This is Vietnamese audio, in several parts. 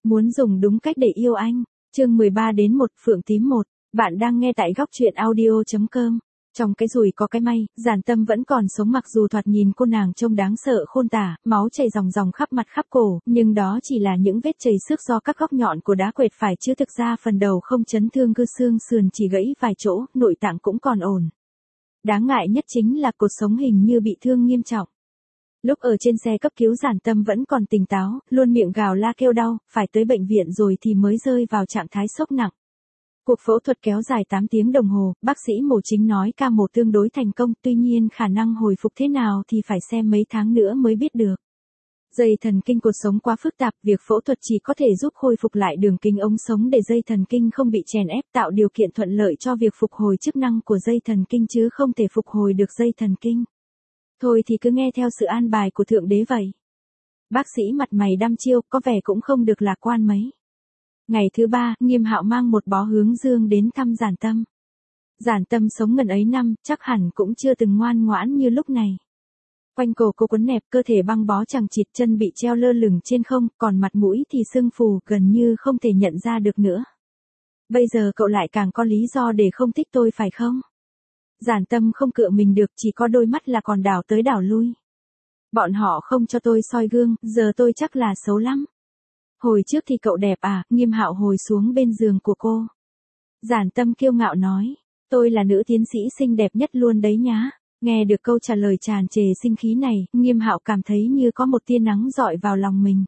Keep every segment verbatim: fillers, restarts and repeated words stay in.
Muốn dùng đúng cách để yêu anh. Chương mười ba đến một Phượng tím một. Bạn đang nghe tại góc truyện audio chấm com. Trong cái rủi có cái may, Giản Tâm vẫn còn sống mặc dù thoạt nhìn cô nàng trông đáng sợ khôn tả, máu chảy ròng ròng khắp mặt khắp cổ, nhưng đó chỉ là những vết chảy xước do các góc nhọn của đá quệt phải chứ thực ra phần đầu không chấn thương, cơ xương sườn chỉ gãy vài chỗ, nội tạng cũng còn ổn. Đáng ngại nhất chính là cột sống hình như bị thương nghiêm trọng. Lúc ở trên xe cấp cứu Giản Tâm vẫn còn tỉnh táo, luôn miệng gào la kêu đau, phải tới bệnh viện rồi thì mới rơi vào trạng thái sốc nặng. Cuộc phẫu thuật kéo dài tám tiếng đồng hồ, bác sĩ mổ chính nói ca mổ tương đối thành công, tuy nhiên khả năng hồi phục thế nào thì phải xem mấy tháng nữa mới biết được. Dây thần kinh cột sống quá phức tạp, việc phẫu thuật chỉ có thể giúp khôi phục lại đường kính ống sống để dây thần kinh không bị chèn ép, tạo điều kiện thuận lợi cho việc phục hồi chức năng của dây thần kinh chứ không thể phục hồi được dây thần kinh. Thôi thì cứ nghe theo sự an bài của Thượng Đế vậy. Bác sĩ mặt mày đăm chiêu, có vẻ cũng không được lạc quan mấy. Ngày thứ ba, Nghiêm Hạo mang một bó hướng dương đến thăm Giản Tâm. Giản Tâm sống ngần ấy năm, chắc hẳn cũng chưa từng ngoan ngoãn như lúc này. Quanh cổ cô quấn nẹp, cơ thể băng bó chằng chịt, chân bị treo lơ lửng trên không, còn mặt mũi thì sưng phù, gần như không thể nhận ra được nữa. Bây giờ cậu lại càng có lý do để không thích tôi phải không? Giản Tâm không cựa mình được, chỉ có đôi mắt là còn đảo tới đảo lui. Bọn họ không cho tôi soi gương, giờ tôi chắc là xấu lắm. Hồi trước thì cậu đẹp à? Nghiêm Hạo hồi xuống bên giường của cô. Giản Tâm kiêu ngạo nói, tôi là nữ tiến sĩ xinh đẹp nhất luôn đấy nhá. Nghe được câu trả lời tràn trề sinh khí này, Nghiêm Hạo cảm thấy như có một tia nắng rọi vào lòng mình.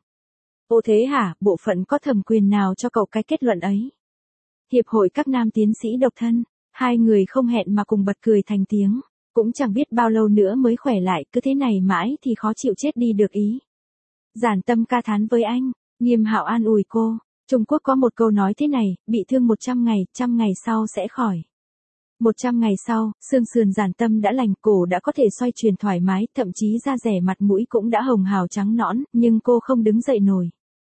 Ô thế hả, bộ phận có thẩm quyền nào cho cậu cái kết luận ấy? Hiệp hội các nam tiến sĩ độc thân. Hai người không hẹn mà cùng bật cười thành tiếng. Cũng chẳng biết bao lâu nữa mới khỏe lại, cứ thế này mãi thì khó chịu chết đi được ý. Giản Tâm ca thán với anh. Nghiêm Hạo an ủi cô. Trung Quốc có một câu nói thế này, bị thương một trăm ngày, trăm ngày sau sẽ khỏi. Một trăm ngày sau, xương sườn Giản Tâm đã lành, cổ đã có thể xoay chuyển thoải mái, thậm chí da rẻ mặt mũi cũng đã hồng hào trắng nõn, nhưng cô không đứng dậy nổi.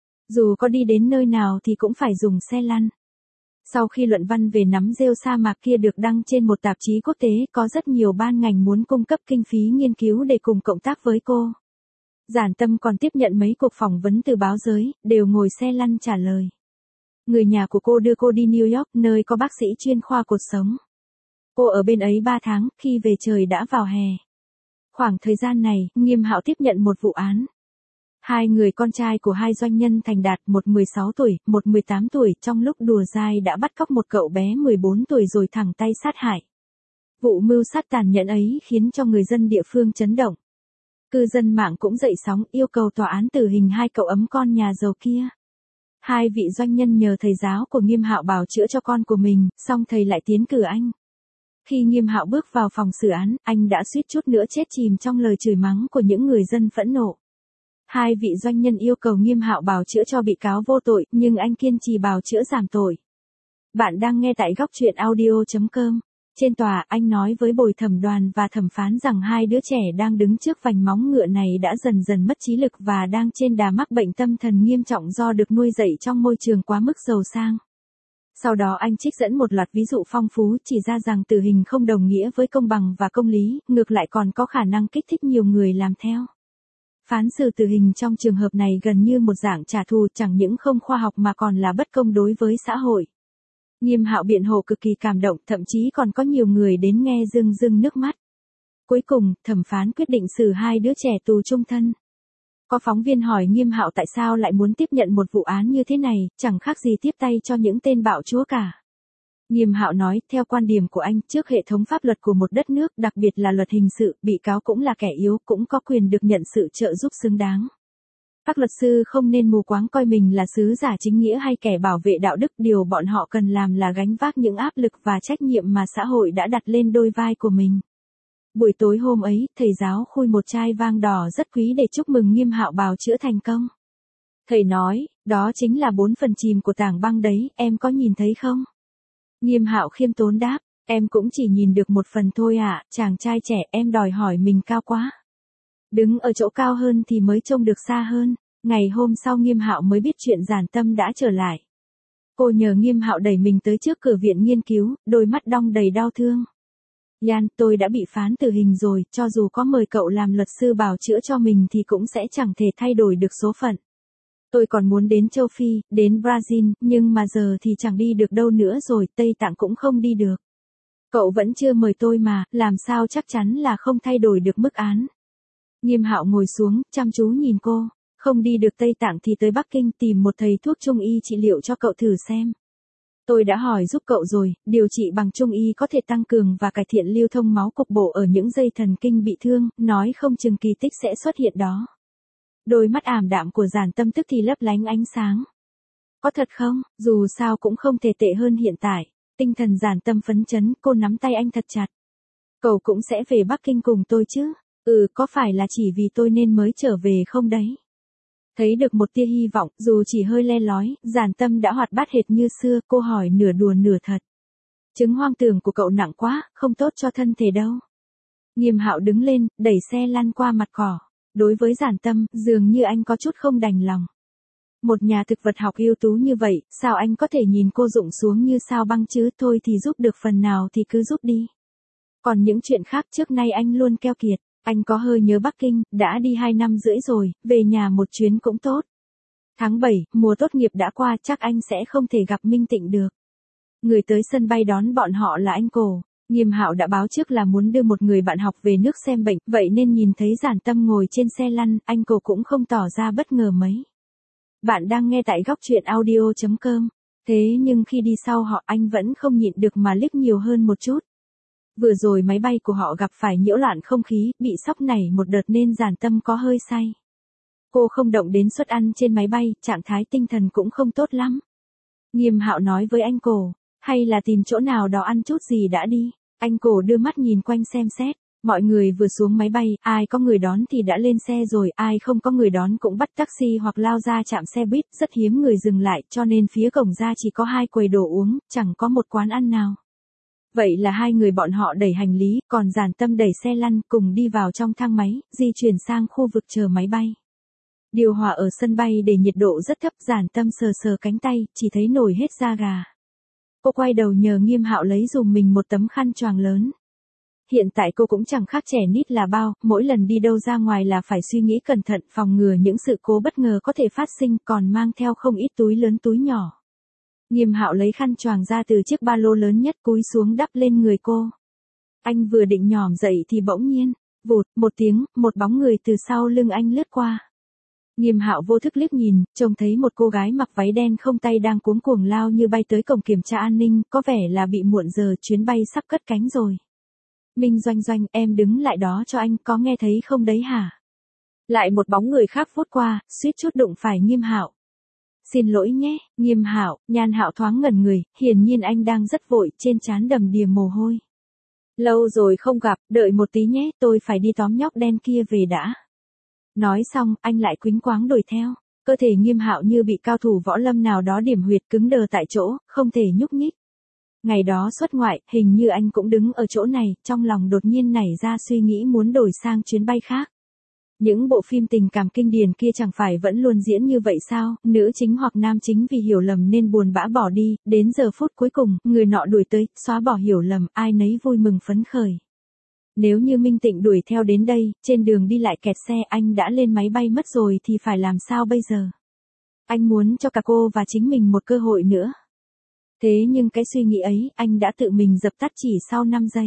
Dù có đi đến nơi nào thì cũng phải dùng xe lăn. Sau khi luận văn về nắm rêu sa mạc kia được đăng trên một tạp chí quốc tế, có rất nhiều ban ngành muốn cung cấp kinh phí nghiên cứu để cùng cộng tác với cô. Giản Tâm còn tiếp nhận mấy cuộc phỏng vấn từ báo giới, đều ngồi xe lăn trả lời. Người nhà của cô đưa cô đi New York, nơi có bác sĩ chuyên khoa cột sống. Cô ở bên ấy ba tháng, khi về trời đã vào hè. Khoảng thời gian này, Nghiêm Hạo tiếp nhận một vụ án. Hai người con trai của hai doanh nhân thành đạt, một mười sáu tuổi, một mười tám tuổi, trong lúc đùa dai đã bắt cóc một cậu bé mười bốn tuổi rồi thẳng tay sát hại. Vụ mưu sát tàn nhẫn ấy khiến cho người dân địa phương chấn động. Cư dân mạng cũng dậy sóng yêu cầu tòa án tử hình hai cậu ấm con nhà giàu kia. Hai vị doanh nhân nhờ thầy giáo của Nghiêm Hạo bào chữa cho con của mình, xong thầy lại tiến cử anh. Khi Nghiêm Hạo bước vào phòng xử án, anh đã suýt chút nữa chết chìm trong lời chửi mắng của những người dân phẫn nộ. Hai vị doanh nhân yêu cầu Nghiêm Hạo bào chữa cho bị cáo vô tội, nhưng anh kiên trì bào chữa giảm tội. Bạn đang nghe tại góc truyện audio chấm com. Trên tòa, anh nói với bồi thẩm đoàn và thẩm phán rằng hai đứa trẻ đang đứng trước vành móng ngựa này đã dần dần mất trí lực và đang trên đà mắc bệnh tâm thần nghiêm trọng do được nuôi dạy trong môi trường quá mức giàu sang. Sau đó anh trích dẫn một loạt ví dụ phong phú, chỉ ra rằng tử hình không đồng nghĩa với công bằng và công lý, ngược lại còn có khả năng kích thích nhiều người làm theo. Phán xử tử hình trong trường hợp này gần như một dạng trả thù, chẳng những không khoa học mà còn là bất công đối với xã hội. Nghiêm Hạo biện hộ cực kỳ cảm động, thậm chí còn có nhiều người đến nghe rưng rưng nước mắt. Cuối cùng, thẩm phán quyết định xử hai đứa trẻ tù chung thân. Có phóng viên hỏi Nghiêm Hạo tại sao lại muốn tiếp nhận một vụ án như thế này, chẳng khác gì tiếp tay cho những tên bạo chúa cả. Nghiêm Hạo nói, theo quan điểm của anh, trước hệ thống pháp luật của một đất nước, đặc biệt là luật hình sự, bị cáo cũng là kẻ yếu, cũng có quyền được nhận sự trợ giúp xứng đáng. Các luật sư không nên mù quáng coi mình là sứ giả chính nghĩa hay kẻ bảo vệ đạo đức, điều bọn họ cần làm là gánh vác những áp lực và trách nhiệm mà xã hội đã đặt lên đôi vai của mình. Buổi tối hôm ấy, thầy giáo khui một chai vang đỏ rất quý để chúc mừng Nghiêm Hạo bào chữa thành công. Thầy nói, đó chính là bốn phần chìm của tảng băng đấy, em có nhìn thấy không? Nghiêm Hạo khiêm tốn đáp, em cũng chỉ nhìn được một phần thôi ạ, à, chàng trai trẻ, em đòi hỏi mình cao quá. Đứng ở chỗ cao hơn thì mới trông được xa hơn. Ngày hôm sau Nghiêm Hạo mới biết chuyện Giản Tâm đã trở lại. Cô nhờ Nghiêm Hạo đẩy mình tới trước cửa viện nghiên cứu, đôi mắt đong đầy đau thương. Yan, tôi đã bị phán tử hình rồi, cho dù có mời cậu làm luật sư bào chữa cho mình thì cũng sẽ chẳng thể thay đổi được số phận. Tôi còn muốn đến châu Phi, đến Brazil, nhưng mà giờ thì chẳng đi được đâu nữa rồi, Tây Tạng cũng không đi được. Cậu vẫn chưa mời tôi mà, làm sao chắc chắn là không thay đổi được mức án. Nghiêm Hạo ngồi xuống, chăm chú nhìn cô. Không đi được Tây Tạng thì tới Bắc Kinh tìm một thầy thuốc trung y trị liệu cho cậu thử xem. Tôi đã hỏi giúp cậu rồi, điều trị bằng trung y có thể tăng cường và cải thiện lưu thông máu cục bộ ở những dây thần kinh bị thương, nói không chừng kỳ tích sẽ xuất hiện đó. Đôi mắt ảm đạm của Giản Tâm tức thì lấp lánh ánh sáng. Có thật không, dù sao cũng không thể tệ hơn hiện tại. Tinh thần Giản Tâm phấn chấn, cô nắm tay anh thật chặt. Cậu cũng sẽ về Bắc Kinh cùng tôi chứ? Ừ, có phải là chỉ vì tôi nên mới trở về không đấy? Thấy được một tia hy vọng, dù chỉ hơi le lói, Giản Tâm đã hoạt bát hệt như xưa, cô hỏi nửa đùa nửa thật. Chứng hoang tưởng của cậu nặng quá, không tốt cho thân thể đâu. Nghiêm Hạo đứng lên, đẩy xe lăn qua mặt cỏ. Đối với Giản Tâm, dường như anh có chút không đành lòng. Một nhà thực vật học ưu tú như vậy, sao anh có thể nhìn cô rụng xuống như sao băng chứ? Thôi thì giúp được phần nào thì cứ giúp đi. Còn những chuyện khác trước nay anh luôn keo kiệt. Anh có hơi nhớ Bắc Kinh, đã đi hai năm rưỡi rồi, về nhà một chuyến cũng tốt. Tháng bảy, mùa tốt nghiệp đã qua, chắc anh sẽ không thể gặp Minh Tịnh được. Người tới sân bay đón bọn họ là anh Cổ. Nghiêm Hạo đã báo trước là muốn đưa một người bạn học về nước xem bệnh, vậy nên nhìn thấy Giản Tâm ngồi trên xe lăn, anh Cổ cũng không tỏ ra bất ngờ mấy. Bạn đang nghe tại góc truyện audio chấm com. Thế nhưng khi đi sau họ anh vẫn không nhịn được mà liếc nhiều hơn một chút. Vừa rồi máy bay của họ gặp phải nhiễu loạn không khí, bị sóc nảy một đợt nên Giản Tâm có hơi say. Cô không động đến suất ăn trên máy bay, trạng thái tinh thần cũng không tốt lắm. Nghiêm Hạo nói với anh Cổ, hay là tìm chỗ nào đó ăn chút gì đã đi. Anh Cổ đưa mắt nhìn quanh xem xét, mọi người vừa xuống máy bay, ai có người đón thì đã lên xe rồi, ai không có người đón cũng bắt taxi hoặc lao ra trạm xe buýt, rất hiếm người dừng lại, cho nên phía cổng ra chỉ có hai quầy đồ uống, chẳng có một quán ăn nào. Vậy là hai người bọn họ đẩy hành lý, còn Giản Tâm đẩy xe lăn cùng đi vào trong thang máy, di chuyển sang khu vực chờ máy bay. Điều hòa ở sân bay để nhiệt độ rất thấp, Giản Tâm sờ sờ cánh tay, chỉ thấy nổi hết da gà. Cô quay đầu nhờ Nghiêm Hạo lấy dùm mình một tấm khăn choàng lớn. Hiện tại cô cũng chẳng khác trẻ nít là bao, mỗi lần đi đâu ra ngoài là phải suy nghĩ cẩn thận phòng ngừa những sự cố bất ngờ có thể phát sinh, còn mang theo không ít túi lớn túi nhỏ. Nghiêm Hạo lấy khăn choàng ra từ chiếc ba lô lớn nhất cúi xuống đắp lên người cô. Anh vừa định nhòm dậy thì bỗng nhiên, vụt, một tiếng, một bóng người từ sau lưng anh lướt qua. Nghiêm Hạo vô thức liếc nhìn, trông thấy một cô gái mặc váy đen không tay đang cuống cuồng lao như bay tới cổng kiểm tra an ninh, có vẻ là bị muộn giờ, chuyến bay sắp cất cánh rồi. Minh Doanh Doanh, em đứng lại đó cho anh, có nghe thấy không đấy hả? Lại một bóng người khác vút qua, suýt chút đụng phải Nghiêm Hạo. Xin lỗi nhé, Nghiêm Hạo. Nhan Hạo thoáng ngẩn người, hiển nhiên anh đang rất vội, trên trán đầm đìa mồ hôi. Lâu rồi không gặp, đợi một tí nhé, tôi phải đi tóm nhóc đen kia về đã. Nói xong, anh lại quýnh quáng đuổi theo. Cơ thể Nghiêm Hạo như bị cao thủ võ lâm nào đó điểm huyệt, cứng đờ tại chỗ, không thể nhúc nhích. Ngày đó xuất ngoại, hình như anh cũng đứng ở chỗ này, trong lòng đột nhiên nảy ra suy nghĩ muốn đổi sang chuyến bay khác. Những bộ phim tình cảm kinh điển kia chẳng phải vẫn luôn diễn như vậy sao, nữ chính hoặc nam chính vì hiểu lầm nên buồn bã bỏ đi, đến giờ phút cuối cùng, người nọ đuổi tới, xóa bỏ hiểu lầm, ai nấy vui mừng phấn khởi. Nếu như Minh Tịnh đuổi theo đến đây, trên đường đi lại kẹt xe, anh đã lên máy bay mất rồi thì phải làm sao bây giờ? Anh muốn cho cả cô và chính mình một cơ hội nữa. Thế nhưng cái suy nghĩ ấy, anh đã tự mình dập tắt chỉ sau năm giây.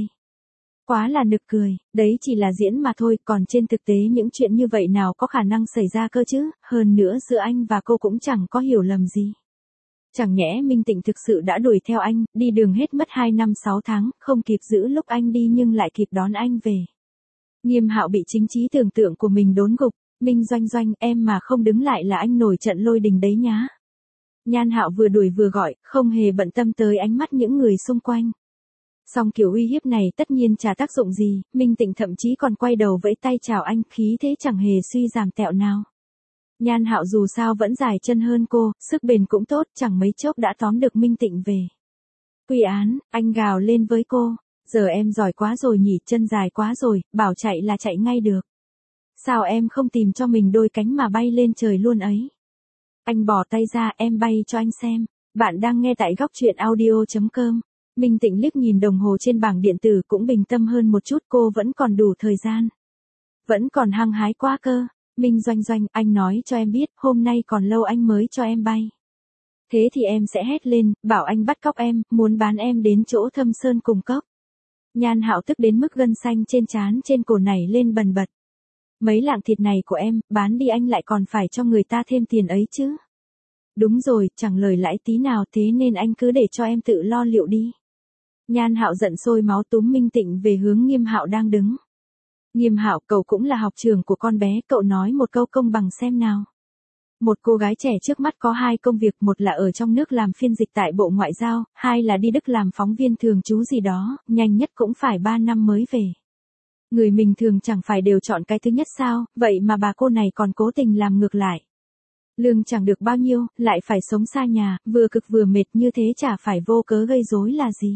Quá là nực cười, đấy chỉ là diễn mà thôi, còn trên thực tế những chuyện như vậy nào có khả năng xảy ra cơ chứ, hơn nữa giữa anh và cô cũng chẳng có hiểu lầm gì. Chẳng nhẽ Minh Tịnh thực sự đã đuổi theo anh, đi đường hết mất hai năm sáu tháng, không kịp giữ lúc anh đi nhưng lại kịp đón anh về. Nghiêm Hạo bị chính trí tưởng tượng của mình đốn gục, Minh Doanh Doanh, em mà không đứng lại là anh nổi trận lôi đình đấy nhá. Nhan Hạo vừa đuổi vừa gọi, không hề bận tâm tới ánh mắt những người xung quanh. Song kiểu uy hiếp này tất nhiên chả tác dụng gì, Minh Tịnh thậm chí còn quay đầu vẫy tay chào anh, khí thế chẳng hề suy giảm tẹo nào. Nhan Hạo dù sao vẫn dài chân hơn cô, sức bền cũng tốt, chẳng mấy chốc đã tóm được Minh Tịnh về. Quy án, anh gào lên với cô, giờ em giỏi quá rồi nhỉ, chân dài quá rồi, bảo chạy là chạy ngay được. Sao em không tìm cho mình đôi cánh mà bay lên trời luôn ấy? Anh bỏ tay ra, em bay cho anh xem. Bạn đang nghe tại góc truyện audio chấm com. Minh Tịnh liếc nhìn đồng hồ trên bảng điện tử cũng bình tâm hơn một chút, cô vẫn còn đủ thời gian. Vẫn còn hăng hái quá cơ. Minh Doanh Doanh, anh nói cho em biết, hôm nay còn lâu anh mới cho em bay. Thế thì em sẽ hét lên, bảo anh bắt cóc em, muốn bán em đến chỗ Thâm Sơn cùng cốc. Nhan Hạo tức đến mức gân xanh trên trán trên cổ nảy lên bần bật. Mấy lạng thịt này của em, bán đi anh lại còn phải cho người ta thêm tiền ấy chứ. Đúng rồi, chẳng lời lãi tí nào, thế nên anh cứ để cho em tự lo liệu đi. Nhan Hạo giận sôi máu túm Minh Tịnh về hướng Nghiêm Hạo đang đứng. Nghiêm Hạo, cậu cũng là học trưởng của con bé, cậu nói một câu công bằng xem nào. Một cô gái trẻ trước mắt có hai công việc, một là ở trong nước làm phiên dịch tại Bộ Ngoại giao, hai là đi Đức làm phóng viên thường trú gì đó, nhanh nhất cũng phải ba năm mới về. Người mình thường chẳng phải đều chọn cái thứ nhất sao, vậy mà bà cô này còn cố tình làm ngược lại. Lương chẳng được bao nhiêu, lại phải sống xa nhà, vừa cực vừa mệt như thế chả phải vô cớ gây rối là gì.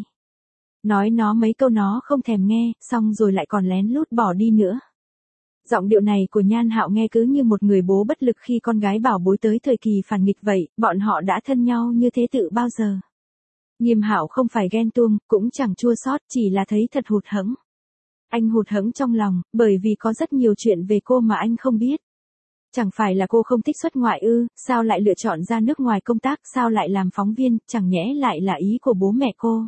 Nói nó mấy câu nó không thèm nghe, xong rồi lại còn lén lút bỏ đi nữa. Giọng điệu này của Nhan Hạo nghe cứ như một người bố bất lực khi con gái bảo bối tới thời kỳ phản nghịch vậy, bọn họ đã thân nhau như thế tự bao giờ. Nghiêm Hạo không phải ghen tuông, cũng chẳng chua xót, chỉ là thấy thật hụt hẫng. Anh hụt hẫng trong lòng, bởi vì có rất nhiều chuyện về cô mà anh không biết. Chẳng phải là cô không thích xuất ngoại ư, sao lại lựa chọn ra nước ngoài công tác, sao lại làm phóng viên, chẳng nhẽ lại là ý của bố mẹ cô.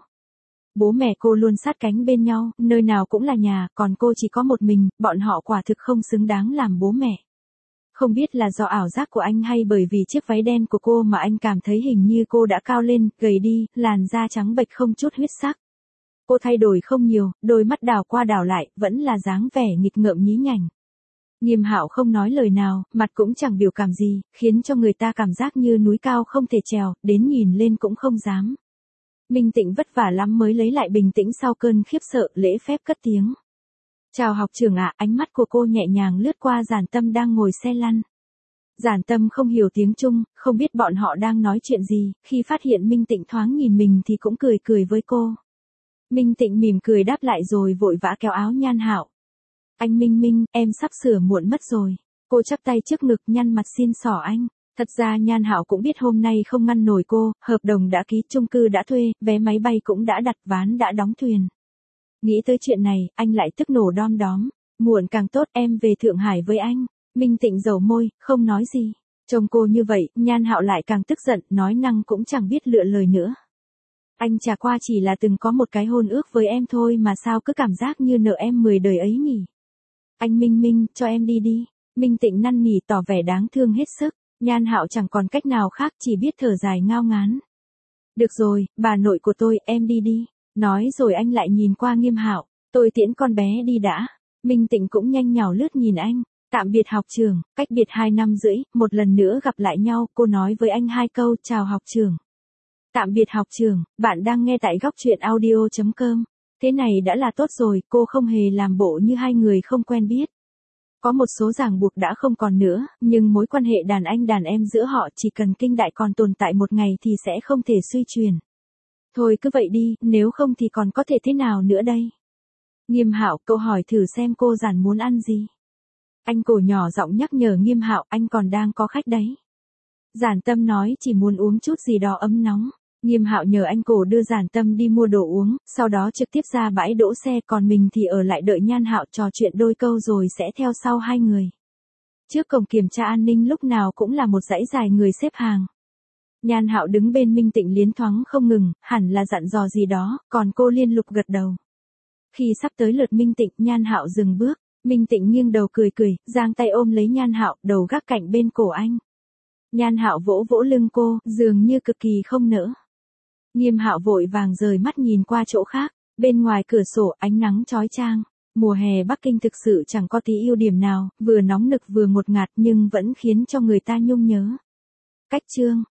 Bố mẹ cô luôn sát cánh bên nhau, nơi nào cũng là nhà, còn cô chỉ có một mình, bọn họ quả thực không xứng đáng làm bố mẹ. Không biết là do ảo giác của anh hay bởi vì chiếc váy đen của cô mà anh cảm thấy hình như cô đã cao lên, gầy đi, làn da trắng bệch không chút huyết sắc. Cô thay đổi không nhiều, đôi mắt đảo qua đảo lại, vẫn là dáng vẻ nghịch ngợm nhí nhảnh. Nghiêm Hạo không nói lời nào, mặt cũng chẳng biểu cảm gì, khiến cho người ta cảm giác như núi cao không thể trèo, đến nhìn lên cũng không dám. Minh Tịnh vất vả lắm mới lấy lại bình tĩnh sau cơn khiếp sợ, lễ phép cất tiếng. Chào học trưởng ạ, ánh mắt của cô nhẹ nhàng lướt qua Giản Tâm đang ngồi xe lăn. Giản Tâm không hiểu tiếng Trung, không biết bọn họ đang nói chuyện gì, khi phát hiện Minh Tịnh thoáng nhìn mình thì cũng cười cười với cô. Minh Tịnh mỉm cười đáp lại rồi vội vã kéo áo Nhan Hạo. Anh Minh Minh, em sắp sửa muộn mất rồi. Cô chắp tay trước ngực nhăn mặt xin xỏ anh. Thật ra Nhan Hạo cũng biết hôm nay không ngăn nổi cô, hợp đồng đã ký, chung cư đã thuê, vé máy bay cũng đã đặt, ván đã đóng thuyền. Nghĩ tới chuyện này, anh lại tức nổ đom đóm. Muộn càng tốt, em về Thượng Hải với anh. Minh Tịnh dầu môi, không nói gì. Trông cô như vậy, Nhan Hạo lại càng tức giận, nói năng cũng chẳng biết lựa lời nữa. Anh chả qua chỉ là từng có một cái hôn ước với em thôi mà sao cứ cảm giác như nợ em mười đời ấy nhỉ. Anh Minh Minh, cho em đi đi. Minh Tịnh năn nỉ tỏ vẻ đáng thương hết sức. Nhan Hạo chẳng còn cách nào khác, chỉ biết thở dài ngao ngán. Được rồi, bà nội của tôi, em đi đi. Nói rồi anh lại nhìn qua Nghiêm Hạo. Tôi tiễn con bé đi đã. Minh Tịnh cũng nhanh nhảu lướt nhìn anh. Tạm biệt học trưởng, cách biệt hai năm rưỡi, một lần nữa gặp lại nhau, cô nói với anh hai câu, chào học trưởng. Tạm biệt học trưởng, bạn đang nghe tại góc truyện audio chấm com. Thế này đã là tốt rồi, cô không hề làm bộ như hai người không quen biết. Có một số ràng buộc đã không còn nữa, nhưng mối quan hệ đàn anh đàn em giữa họ chỉ cần kinh đại còn tồn tại một ngày thì sẽ không thể suy truyền. Thôi cứ vậy đi, nếu không thì còn có thể thế nào nữa đây? Nghiêm Hạo, cậu hỏi thử xem cô Giản muốn ăn gì. Anh cổ nhỏ giọng nhắc nhở Nghiêm Hạo, anh còn đang có khách đấy. Giản Tâm nói chỉ muốn uống chút gì đó ấm nóng. Nghiêm Hạo nhờ anh cổ đưa Giản Tâm đi mua đồ uống, sau đó trực tiếp ra bãi đỗ xe, còn mình thì ở lại đợi Nhan Hạo trò chuyện đôi câu rồi sẽ theo sau hai người. Trước cổng kiểm tra an ninh lúc nào cũng là một dãy dài người xếp hàng. Nhan Hạo đứng bên Minh Tịnh liến thoáng không ngừng, hẳn là dặn dò gì đó, còn cô liên lục gật đầu. Khi sắp tới lượt Minh Tịnh, Nhan Hạo dừng bước, Minh Tịnh nghiêng đầu cười cười, giang tay ôm lấy Nhan Hạo, đầu gác cạnh bên cổ anh. Nhan Hạo vỗ vỗ lưng cô, dường như cực kỳ không nỡ. Nghiêm Hạo vội vàng rời mắt nhìn qua chỗ khác, bên ngoài cửa sổ ánh nắng chói chang. Mùa hè Bắc Kinh thực sự chẳng có tí ưu điểm nào, vừa nóng nực vừa ngột ngạt nhưng vẫn khiến cho người ta nhung nhớ. Cách chương